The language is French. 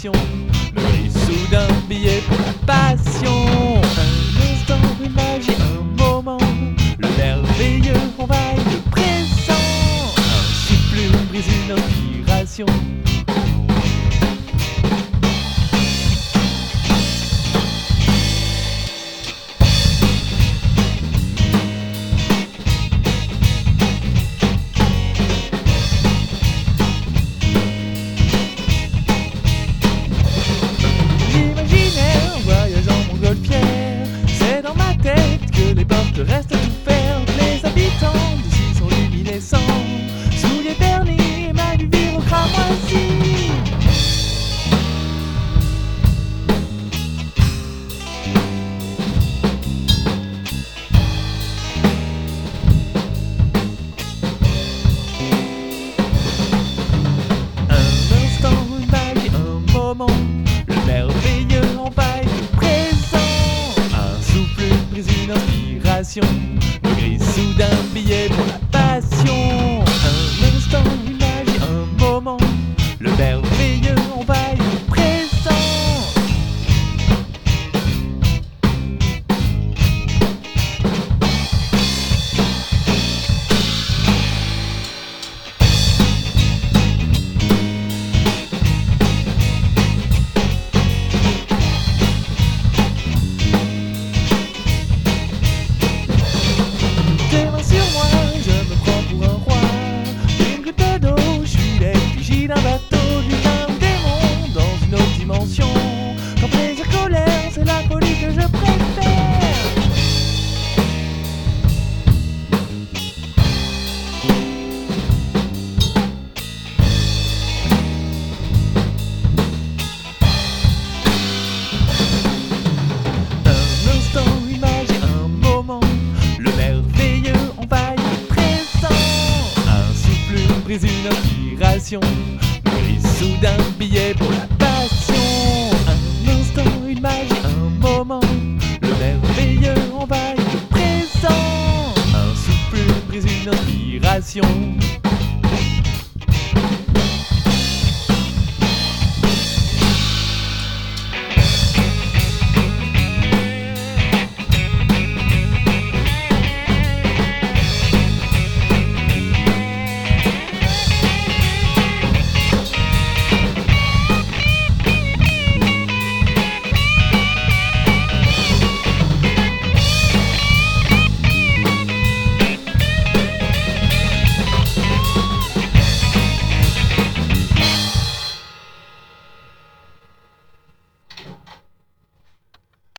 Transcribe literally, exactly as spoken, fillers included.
inspiration me grise soudain billet pour la passion. Un instant, une magie, un moment, le merveilleux envahit le présent. Un souffle, une brise, une inspiration. Reste ouvertes, les habitants d'ici sont luminescents. Souliers vernis, mains du vivre au cramoisi. Un instant, une magie, un moment, le merveilleux envahit le présent. Un souffle, une brise, une inspiration me grise soudain billet pour la passion. Un instant, une magie, un moment, le merveilleux envahit le présent. D'un bateau, d'une démon dans une autre dimension. Quand plaisir, colère, c'est la folie que je préfère. Un instant, une magie, un moment, le merveilleux envahit le présent. Un souffle, une brise, une inspiration me grise soudain billet pour la passion. Un instant, une magie, un moment, le merveilleux envahit le présent. Un souffle, une brise, une inspiration.